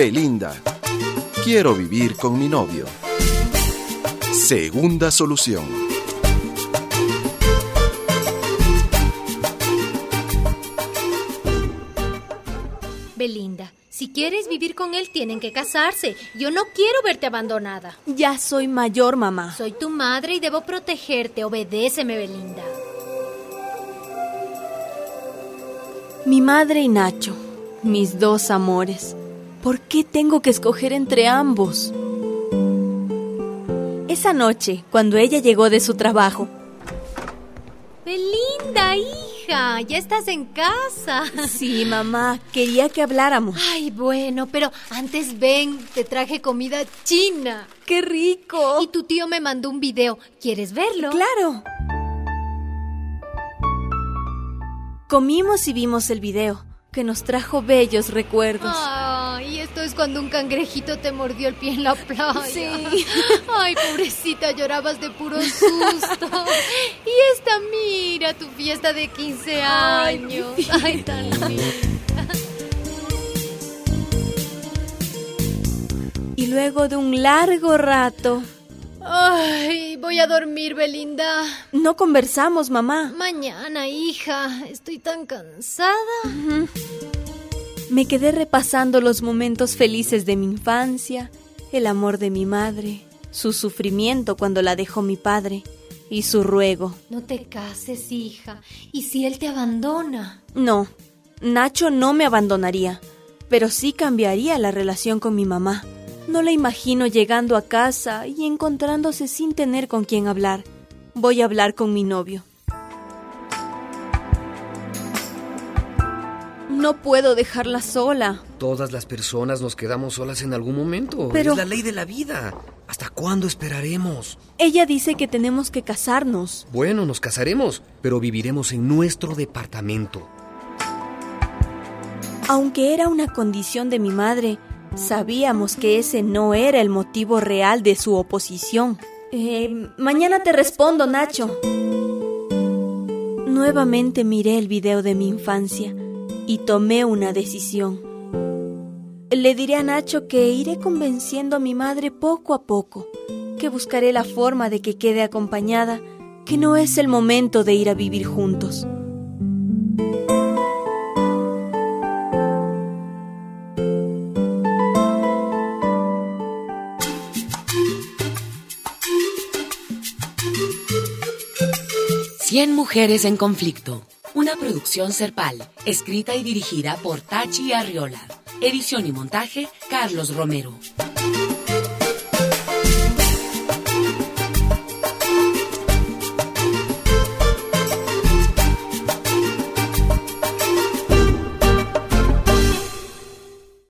Belinda. Quiero vivir con mi novio. Segunda solución. Belinda, si quieres vivir con él, tienen que casarse. Yo no quiero verte abandonada. Ya soy mayor, mamá. Soy tu madre y debo protegerte. Obedéceme, Belinda. Mi madre y Nacho, mis dos amores. ¿Por qué tengo que escoger entre ambos? Esa noche, cuando ella llegó de su trabajo. Belinda, hija, ya estás en casa. Sí, mamá, quería que habláramos. Ay, bueno, pero antes ven, te traje comida china. ¡Qué rico! Y tu tío me mandó un video. ¿Quieres verlo? ¡Claro! Comimos y vimos el video, que nos trajo bellos recuerdos. Ay, esto es cuando un cangrejito te mordió el pie en la playa. Sí. Ay, pobrecita, llorabas de puro susto. Y esta, mira, tu fiesta de 15 años. Ay, tan linda. Y luego de un largo rato... Ay, voy a dormir, Belinda. No conversamos, mamá. Mañana, hija, estoy tan cansada. Me quedé repasando los momentos felices de mi infancia, el amor de mi madre, su sufrimiento cuando la dejó mi padre y su ruego. No te cases, hija. ¿Y si él te abandona? No, Nacho no me abandonaría, pero sí cambiaría la relación con mi mamá. No la imagino llegando a casa y encontrándose sin tener con quién hablar. Voy a hablar con mi novio. No puedo dejarla sola. Todas las personas nos quedamos solas en algún momento. Pero... es la ley de la vida. ¿Hasta cuándo esperaremos? Ella dice que tenemos que casarnos. Bueno, nos casaremos, pero viviremos en nuestro departamento. Aunque era una condición de mi madre, sabíamos que ese no era el motivo real de su oposición. Mañana te respondo, Nacho. Nuevamente miré el video de mi infancia y tomé una decisión. Le diré a Nacho que iré convenciendo a mi madre poco a poco, que buscaré la forma de que quede acompañada, que no es el momento de ir a vivir juntos. Cien mujeres en conflicto. Una producción Serpal, escrita y dirigida por Tachi Arriola. Edición y montaje, Carlos Romero.